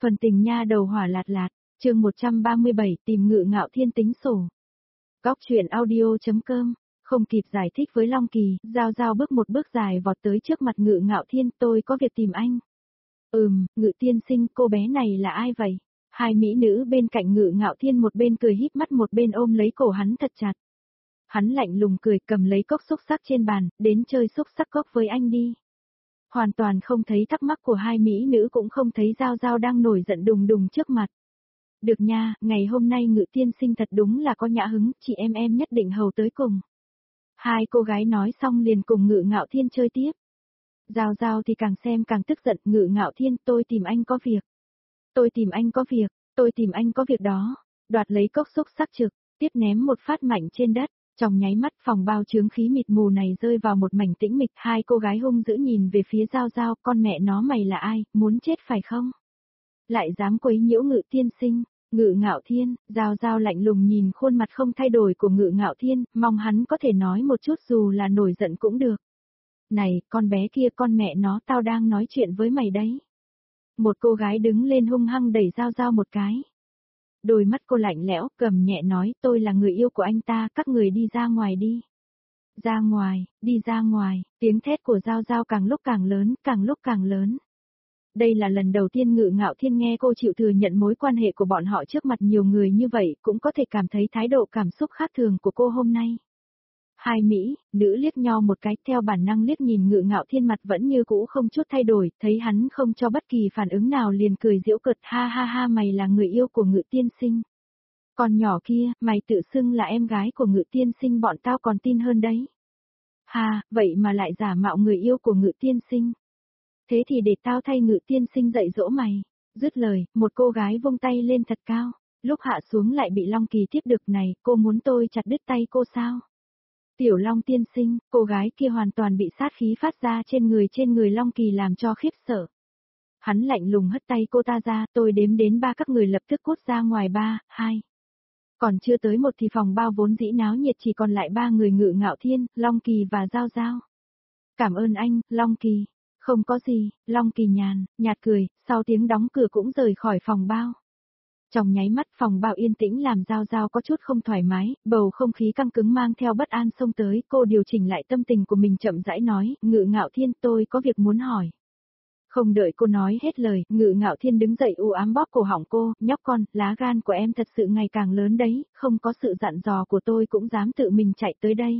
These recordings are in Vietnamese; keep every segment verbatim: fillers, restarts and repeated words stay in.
Phần tình nha đầu hỏa lạt lạt, chương một trăm ba mươi bảy tìm Ngự Ngạo Thiên tính sổ. Góc truyện audio.com, không kịp giải thích với Long Kỳ, Giao Giao bước một bước dài vọt tới trước mặt Ngự Ngạo Thiên, tôi có việc tìm anh. Ừm, Ngự tiên sinh, cô bé này là ai vậy? Hai mỹ nữ bên cạnh Ngự Ngạo Thiên một bên cười híp mắt một bên ôm lấy cổ hắn thật chặt. Hắn lạnh lùng cười cầm lấy cốc xúc sắc trên bàn, đến chơi xúc sắc cốc với anh đi. Hoàn toàn không thấy thắc mắc của hai mỹ nữ cũng không thấy Giao Giao đang nổi giận đùng đùng trước mặt. Được nha, ngày hôm nay Ngự tiên sinh thật đúng là có nhã hứng, chị em em nhất định hầu tới cùng. Hai cô gái nói xong liền cùng Ngự Ngạo Thiên chơi tiếp. Giao Giao thì càng xem càng tức giận, Ngự Ngạo Thiên, tôi tìm anh có việc. Tôi tìm anh có việc, tôi tìm anh có việc đó. Đoạt lấy cốc xúc sắc trực, tiếp ném một phát mạnh trên đất. Trong nháy mắt phòng bao chướng khí mịt mù này rơi vào một mảnh tĩnh mịch, hai cô gái hung dữ nhìn về phía Giao Giao, con mẹ nó mày là ai, muốn chết phải không? Lại dám quấy nhiễu Ngự tiên sinh, Ngự Ngạo Thiên, Giao Giao lạnh lùng nhìn khuôn mặt không thay đổi của Ngự Ngạo Thiên, mong hắn có thể nói một chút dù là nổi giận cũng được. Này, con bé kia, con mẹ nó, tao đang nói chuyện với mày đấy. Một cô gái đứng lên hung hăng đẩy Giao Giao một cái. Đôi mắt cô lạnh lẽo, cầm nhẹ nói, tôi là người yêu của anh ta, các người đi ra ngoài đi. Ra ngoài, đi ra ngoài, tiếng thét của Giao Giao càng lúc càng lớn, càng lúc càng lớn. Đây là lần đầu tiên Ngự Ngạo Thiên nghe cô chịu thừa nhận mối quan hệ của bọn họ trước mặt nhiều người như vậy, cũng có thể cảm thấy thái độ cảm xúc khác thường của cô hôm nay. Hai Mỹ, nữ liếc nhau một cái, theo bản năng liếc nhìn Ngự Ngạo Thiên, mặt vẫn như cũ không chút thay đổi, thấy hắn không cho bất kỳ phản ứng nào liền cười giễu cợt, ha ha ha, mày là người yêu của Ngự tiên sinh. Còn nhỏ kia, mày tự xưng là em gái của Ngự tiên sinh, bọn tao còn tin hơn đấy. Ha, vậy mà lại giả mạo người yêu của Ngự tiên sinh. Thế thì để tao thay Ngự tiên sinh dạy dỗ mày. Dứt lời, một cô gái vung tay lên thật cao, lúc hạ xuống lại bị Long Kỳ tiếp được. Này, cô muốn tôi chặt đứt tay cô sao? Tiểu Long tiên sinh, cô gái kia hoàn toàn bị sát khí phát ra trên người trên người Long Kỳ làm cho khiếp sợ. Hắn lạnh lùng hất tay cô ta ra, tôi đếm đến ba, các người lập tức cút ra ngoài, ba, hai. Còn chưa tới một thì phòng bao vốn dĩ náo nhiệt chỉ còn lại ba người, Ngự Ngạo Thiên, Long Kỳ và Giao Giao. Cảm ơn anh, Long Kỳ. Không có gì, Long Kỳ nhàn, nhạt cười, sau tiếng đóng cửa cũng rời khỏi phòng bao. Trong nháy mắt phòng bao yên tĩnh làm Giao Giao có chút không thoải mái, bầu không khí căng cứng mang theo bất an xông tới, cô điều chỉnh lại tâm tình của mình chậm rãi nói, Ngự Ngạo Thiên, tôi có việc muốn hỏi. Không đợi cô nói hết lời, Ngự Ngạo Thiên đứng dậy u ám bóp cổ họng cô, nhóc con, lá gan của em thật sự ngày càng lớn đấy, không có sự dặn dò của tôi cũng dám tự mình chạy tới đây.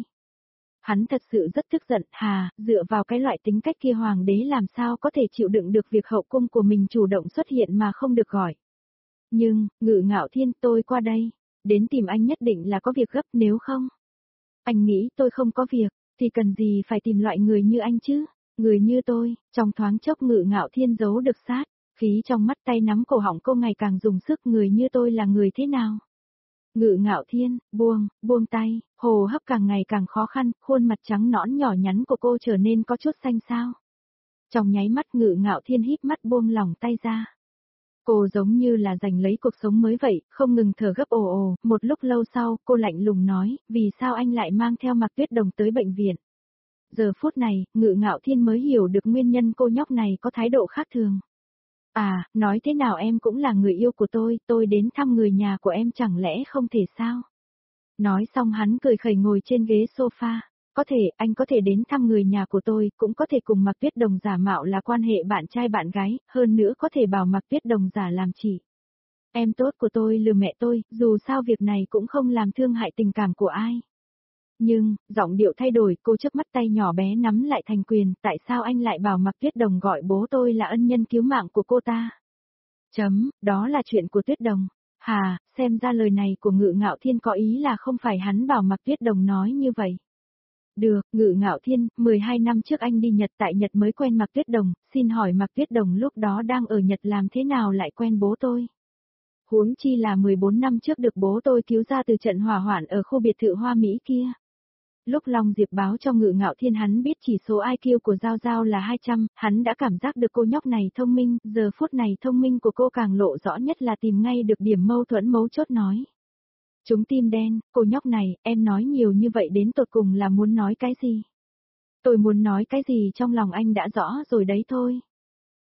Hắn thật sự rất tức giận, hà, dựa vào cái loại tính cách kia hoàng đế làm sao có thể chịu đựng được việc hậu cung của mình chủ động xuất hiện mà không được gọi. Nhưng, Ngự Ngạo Thiên, tôi qua đây, đến tìm anh nhất định là có việc gấp, nếu không. Anh nghĩ tôi không có việc, thì cần gì phải tìm loại người như anh chứ, người như tôi, trong thoáng chốc Ngự Ngạo Thiên giấu được sát, khí trong mắt, tay nắm cổ họng cô ngày càng dùng sức, người như tôi là người thế nào? Ngự Ngạo Thiên, buông, buông tay, hô hấp càng ngày càng khó khăn, khuôn mặt trắng nõn nhỏ nhắn của cô trở nên có chút xanh xao. Trong nháy mắt Ngự Ngạo Thiên híp mắt buông lỏng tay ra. Cô giống như là giành lấy cuộc sống mới vậy, không ngừng thở gấp ồ ồ, một lúc lâu sau, cô lạnh lùng nói, vì sao anh lại mang theo Mạc Tuyết Đồng tới bệnh viện? Giờ phút này, Ngự Ngạo Thiên mới hiểu được nguyên nhân cô nhóc này có thái độ khác thường. À, nói thế nào em cũng là người yêu của tôi, tôi đến thăm người nhà của em chẳng lẽ không thể sao? Nói xong hắn cười khẩy ngồi trên ghế sofa. Có thể, anh có thể đến thăm người nhà của tôi, cũng có thể cùng Mạc Tuyết Đồng giả mạo là quan hệ bạn trai bạn gái, hơn nữa có thể bảo Mạc Tuyết Đồng giả làm chị. Em tốt của tôi lừa mẹ tôi, dù sao việc này cũng không làm thương hại tình cảm của ai. Nhưng, giọng điệu thay đổi, cô chớp mắt, tay nhỏ bé nắm lại thành quyền, tại sao anh lại bảo Mạc Tuyết Đồng gọi bố tôi là ân nhân cứu mạng của cô ta? Chấm, đó là chuyện của Tuyết Đồng. Hà, xem ra lời này của Ngự Ngạo Thiên có ý là không phải hắn bảo Mạc Tuyết Đồng nói như vậy. Được, Ngự Ngạo Thiên, mười hai năm trước anh đi Nhật, tại Nhật mới quen Mạc Tuyết Đồng, xin hỏi Mạc Tuyết Đồng lúc đó đang ở Nhật làm thế nào lại quen bố tôi? Huống chi là mười bốn năm trước được bố tôi cứu ra từ trận hỏa hoạn ở khu biệt thự Hoa Mỹ kia. Lúc Long Diệp báo cho Ngự Ngạo Thiên hắn biết chỉ số i kiu của Giao Giao là hai trăm, hắn đã cảm giác được cô nhóc này thông minh, giờ phút này thông minh của cô càng lộ rõ nhất là tìm ngay được điểm mâu thuẫn mấu chốt nói. Chúng tim đen, cô nhóc này, em nói nhiều như vậy đến tột cùng là muốn nói cái gì? Tôi muốn nói cái gì trong lòng anh đã rõ rồi đấy thôi.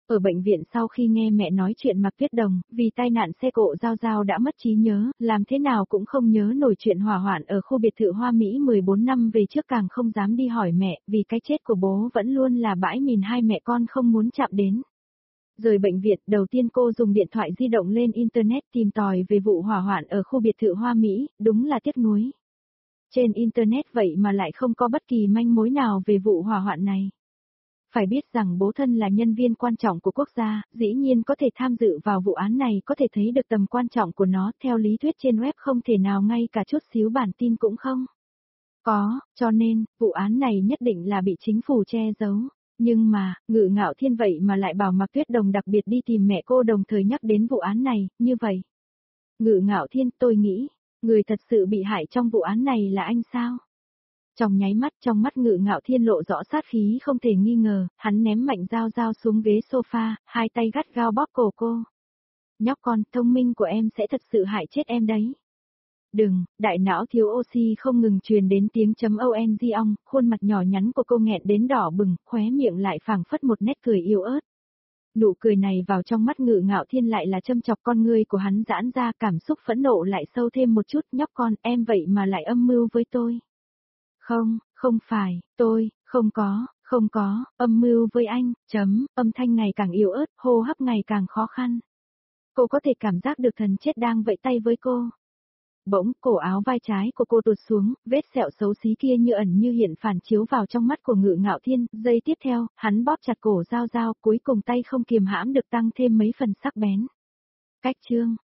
Ở bệnh viện sau khi nghe mẹ nói chuyện Mạc Tuyết Đồng, vì tai nạn xe cộ Giao Giao đã mất trí nhớ, làm thế nào cũng không nhớ nổi chuyện hỏa hoạn ở khu biệt thự Hoa Mỹ mười bốn năm về trước, càng không dám đi hỏi mẹ, vì cái chết của bố vẫn luôn là bãi mìn hai mẹ con không muốn chạm đến. Rời bệnh viện, đầu tiên cô dùng điện thoại di động lên Internet tìm tòi về vụ hỏa hoạn ở khu biệt thự Hoa Mỹ, đúng là tiếc nuối. Trên Internet vậy mà lại không có bất kỳ manh mối nào về vụ hỏa hoạn này. Phải biết rằng bố thân là nhân viên quan trọng của quốc gia, dĩ nhiên có thể tham dự vào vụ án này, có thể thấy được tầm quan trọng của nó, theo lý thuyết trên web không thể nào ngay cả chút xíu bản tin cũng không có, cho nên, vụ án này nhất định là bị chính phủ che giấu. Nhưng mà, Ngự Ngạo Thiên vậy mà lại bảo Mạc Tuyết Đồng đặc biệt đi tìm mẹ cô, đồng thời nhắc đến vụ án này, như vậy. Ngự Ngạo Thiên, tôi nghĩ, người thật sự bị hại trong vụ án này là anh sao? Trong nháy mắt, trong mắt Ngự Ngạo Thiên lộ rõ sát khí không thể nghi ngờ, hắn ném mạnh Giao Giao xuống ghế sofa, hai tay gắt gao bóp cổ cô. Nhóc con, thông minh của em sẽ thật sự hại chết em đấy. Đừng, đại não thiếu oxy không ngừng truyền đến tiếng chấm ông ong, khuôn mặt nhỏ nhắn của cô nghẹn đến đỏ bừng, khóe miệng lại phảng phất một nét cười yếu ớt. Nụ cười này vào trong mắt Ngự Ngạo Thiên lại là châm chọc, con ngươi của hắn giãn ra, cảm xúc phẫn nộ lại sâu thêm một chút. Nhóc con, em vậy mà lại âm mưu với tôi. Không, không phải, tôi, không có, không có, âm mưu với anh, chấm, âm thanh ngày càng yếu ớt, hô hấp ngày càng khó khăn. Cô có thể cảm giác được thần chết đang vẫy tay với cô. Bỗng, cổ áo vai trái của cô tụt xuống, vết sẹo xấu xí kia như ẩn như hiện phản chiếu vào trong mắt của Ngự Ngạo Thiên, giây tiếp theo, hắn bóp chặt cổ Giao Giao, cuối cùng tay không kiềm hãm được tăng thêm mấy phần sắc bén. Cách chương